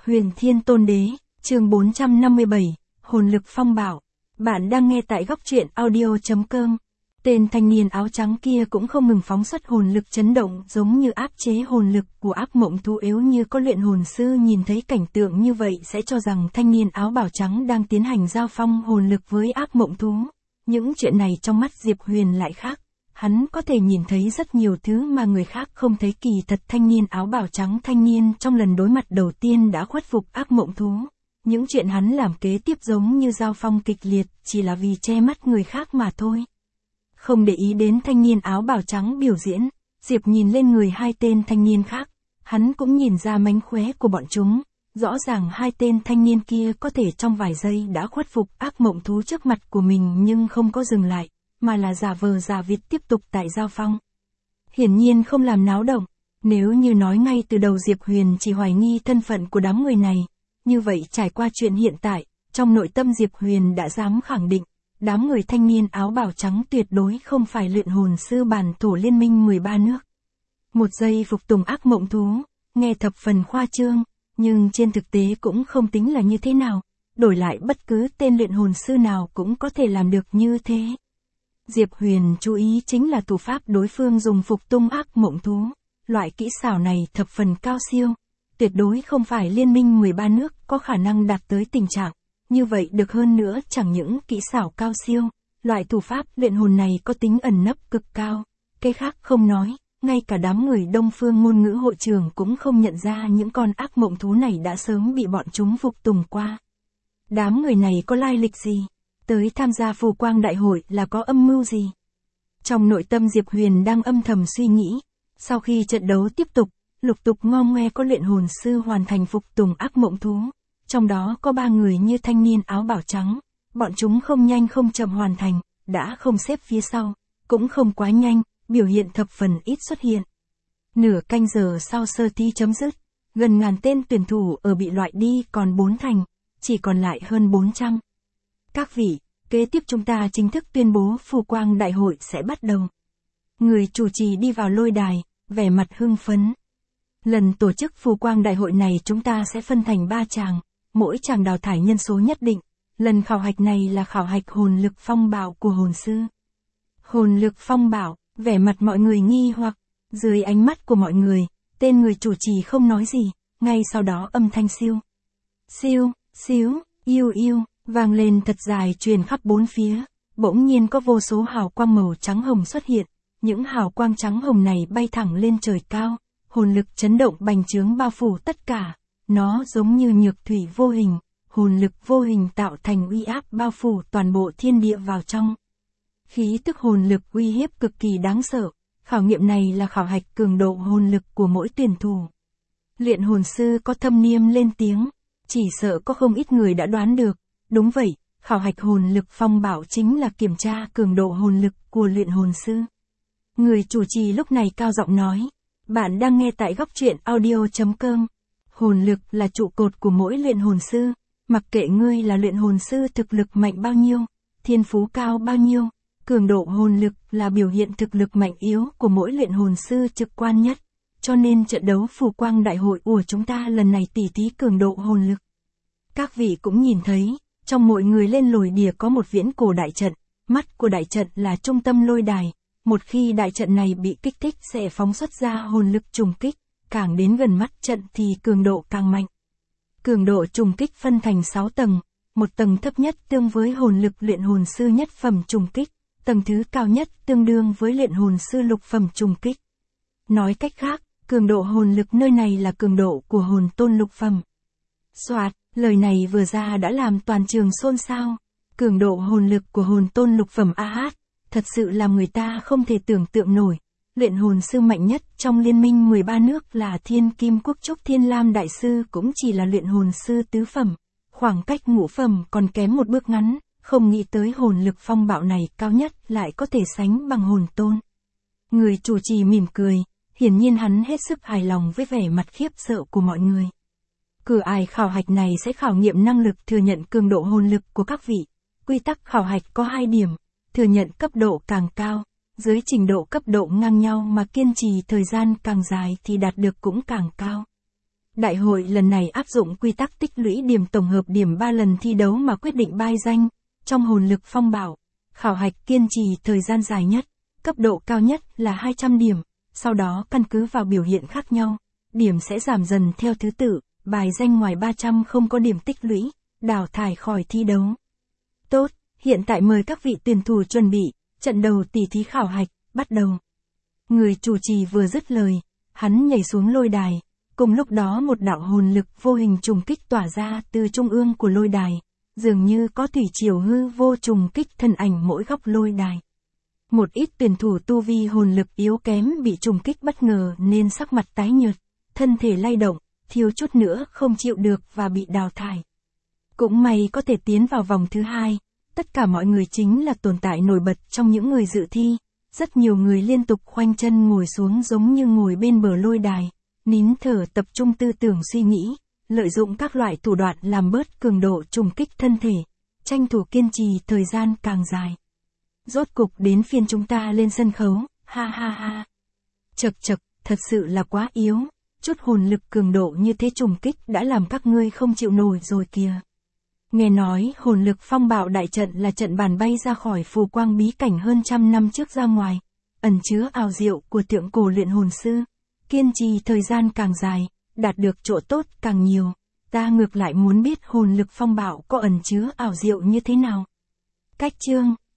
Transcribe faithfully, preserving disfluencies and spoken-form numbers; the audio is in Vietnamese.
Huyền Thiên Tôn Đế, chương bốn trăm năm mươi bảy, Hồn lực phong bảo. Bạn đang nghe tại góc truyện audio.com. Tên thanh niên áo trắng kia cũng không ngừng phóng xuất hồn lực chấn động giống như áp chế hồn lực của ác mộng thú, yếu như có luyện hồn sư nhìn thấy cảnh tượng như vậy sẽ cho rằng thanh niên áo bào trắng đang tiến hành giao phong hồn lực với ác mộng thú. Những chuyện này trong mắt Diệp Huyền lại khác. Hắn có thể nhìn thấy rất nhiều thứ mà người khác không thấy. Kỳ thật thanh niên áo bào trắng thanh niên trong lần đối mặt đầu tiên đã khuất phục ác mộng thú. Những chuyện hắn làm kế tiếp giống như giao phong kịch liệt, chỉ là vì che mắt người khác mà thôi. Không để ý đến thanh niên áo bào trắng biểu diễn, Diệp nhìn lên người hai tên thanh niên khác. Hắn cũng nhìn ra mánh khóe của bọn chúng. Rõ ràng hai tên thanh niên kia có thể trong vài giây đã khuất phục ác mộng thú trước mặt của mình nhưng không có dừng lại, mà là giả vờ giả vịt tiếp tục tại giao phong. Hiển nhiên không làm náo động. Nếu như nói ngay từ đầu Diệp Huyền chỉ hoài nghi thân phận của đám người này, như vậy trải qua chuyện hiện tại, trong nội tâm Diệp Huyền đã dám khẳng định, đám người thanh niên áo bào trắng tuyệt đối không phải luyện hồn sư bản thổ liên minh mười ba nước. Một giây phục tùng ác mộng thú, nghe thập phần khoa trương, nhưng trên thực tế cũng không tính là như thế nào, đổi lại bất cứ tên luyện hồn sư nào cũng có thể làm được như thế. Diệp Huyền chú ý chính là thủ pháp đối phương dùng phục tung ác mộng thú, loại kỹ xảo này thập phần cao siêu, tuyệt đối không phải liên minh mười ba nước có khả năng đạt tới tình trạng. Như vậy được hơn nữa chẳng những kỹ xảo cao siêu, loại thủ pháp luyện hồn này có tính ẩn nấp cực cao, cái khác không nói, ngay cả đám người Đông Phương ngôn ngữ hội trường cũng không nhận ra những con ác mộng thú này đã sớm bị bọn chúng phục tùng qua. Đám người này có lai lịch gì? Tới tham gia phù quang đại hội là có âm mưu gì? Trong nội tâm Diệp Huyền đang âm thầm suy nghĩ, sau khi trận đấu tiếp tục, lục tục ngom ngoe có luyện hồn sư hoàn thành phục tùng ác mộng thú. Trong đó có ba người như thanh niên áo bào trắng, bọn chúng không nhanh không chậm hoàn thành, đã không xếp phía sau, cũng không quá nhanh, biểu hiện thập phần ít xuất hiện. Nửa canh giờ sau sơ thi chấm dứt, gần ngàn tên tuyển thủ ở bị loại đi còn bốn thành, chỉ còn lại hơn bốn trăm. Các vị, kế tiếp chúng ta chính thức tuyên bố phù quang đại hội sẽ bắt đầu. Người chủ trì đi vào lôi đài, vẻ mặt hưng phấn. Lần tổ chức phù quang đại hội này chúng ta sẽ phân thành ba tràng, mỗi tràng đào thải nhân số nhất định. Lần khảo hạch này là khảo hạch hồn lực phong bảo của hồn sư. Hồn lực phong bảo, vẻ mặt mọi người nghi hoặc, dưới ánh mắt của mọi người, tên người chủ trì không nói gì, ngay sau đó âm thanh siêu. Siêu, xíu, yêu yêu, vang lên thật dài truyền khắp bốn phía, bỗng nhiên có vô số hào quang màu trắng hồng xuất hiện, những hào quang trắng hồng này bay thẳng lên trời cao, hồn lực chấn động bành trướng bao phủ tất cả, nó giống như nhược thủy vô hình, hồn lực vô hình tạo thành uy áp bao phủ toàn bộ thiên địa vào trong. Khí tức hồn lực uy hiếp cực kỳ đáng sợ, khảo nghiệm này là khảo hạch cường độ hồn lực của mỗi tuyển thủ. Luyện hồn sư có thâm niêm lên tiếng, chỉ sợ có không ít người đã đoán được. Đúng vậy, khảo hạch hồn lực phong bảo chính là kiểm tra cường độ hồn lực của luyện hồn sư. Người chủ trì lúc này cao giọng nói, bạn đang nghe tại góc truyện audio.com. Hồn lực là trụ cột của mỗi luyện hồn sư, mặc kệ ngươi là luyện hồn sư thực lực mạnh bao nhiêu, thiên phú cao bao nhiêu, cường độ hồn lực là biểu hiện thực lực mạnh yếu của mỗi luyện hồn sư trực quan nhất, cho nên trận đấu phù quang đại hội của chúng ta lần này tỉ thí cường độ hồn lực. Các vị cũng nhìn thấy, trong mỗi người lên lôi đài có một viễn cổ đại trận, mắt của đại trận là trung tâm lôi đài, một khi đại trận này bị kích thích sẽ phóng xuất ra hồn lực trùng kích, càng đến gần mắt trận thì cường độ càng mạnh. Cường độ trùng kích phân thành sáu tầng, một tầng thấp nhất tương với hồn lực luyện hồn sư nhất phẩm trùng kích, tầng thứ cao nhất tương đương với luyện hồn sư lục phẩm trùng kích. Nói cách khác, cường độ hồn lực nơi này là cường độ của hồn tôn lục phẩm. Soạt, lời này vừa ra đã làm toàn trường xôn xao. Cường độ hồn lực của hồn tôn lục phẩm a hát, thật sự làm người ta không thể tưởng tượng nổi. Luyện hồn sư mạnh nhất trong liên minh mười ba nước là Thiên Kim Quốc Trúc Thiên Lam Đại Sư cũng chỉ là luyện hồn sư tứ phẩm. Khoảng cách ngũ phẩm còn kém một bước ngắn, không nghĩ tới hồn lực phong bạo này cao nhất lại có thể sánh bằng hồn tôn. Người chủ trì mỉm cười, hiển nhiên hắn hết sức hài lòng với vẻ mặt khiếp sợ của mọi người. Cửa ải khảo hạch này sẽ khảo nghiệm năng lực thừa nhận cường độ hồn lực của các vị. Quy tắc khảo hạch có hai điểm, thừa nhận cấp độ càng cao, dưới trình độ cấp độ ngang nhau mà kiên trì thời gian càng dài thì đạt được cũng càng cao. Đại hội lần này áp dụng quy tắc tích lũy điểm tổng hợp điểm ba lần thi đấu mà quyết định bai danh. Trong hồn lực phong bạo, khảo hạch kiên trì thời gian dài nhất, cấp độ cao nhất là hai trăm điểm, sau đó căn cứ vào biểu hiện khác nhau, điểm sẽ giảm dần theo thứ tự, bài danh ngoài ba trăm không có điểm tích lũy, đào thải khỏi thi đấu. Tốt, hiện tại mời các vị tuyển thủ chuẩn bị, trận đầu tỷ thí khảo hạch, bắt đầu. Người chủ trì vừa dứt lời, hắn nhảy xuống lôi đài, cùng lúc đó một đạo hồn lực vô hình trùng kích tỏa ra từ trung ương của lôi đài, dường như có thủy triều hư vô trùng kích thân ảnh mỗi góc lôi đài. Một ít tuyển thủ tu vi hồn lực yếu kém bị trùng kích bất ngờ nên sắc mặt tái nhợt, thân thể lay động, thiếu chút nữa không chịu được và bị đào thải. Cũng may có thể tiến vào vòng thứ hai, tất cả mọi người chính là tồn tại nổi bật trong những người dự thi, rất nhiều người liên tục khoanh chân ngồi xuống giống như ngồi bên bờ lôi đài, nín thở tập trung tư tưởng suy nghĩ, lợi dụng các loại thủ đoạn làm bớt cường độ trùng kích thân thể, tranh thủ kiên trì thời gian càng dài. Rốt cục đến phiên chúng ta lên sân khấu, ha ha ha. Chật chật, thật sự là quá yếu, chút hồn lực cường độ như thế trùng kích đã làm các ngươi không chịu nổi rồi kìa. Nghe nói hồn lực phong bạo đại trận là trận bàn bay ra khỏi phù quang bí cảnh hơn trăm năm trước ra ngoài, ẩn chứa ảo diệu của thượng cổ luyện hồn sư, kiên trì thời gian càng dài, đạt được chỗ tốt càng nhiều. Ta ngược lại muốn biết hồn lực phong bạo có ẩn chứa ảo diệu như thế nào. Cách chương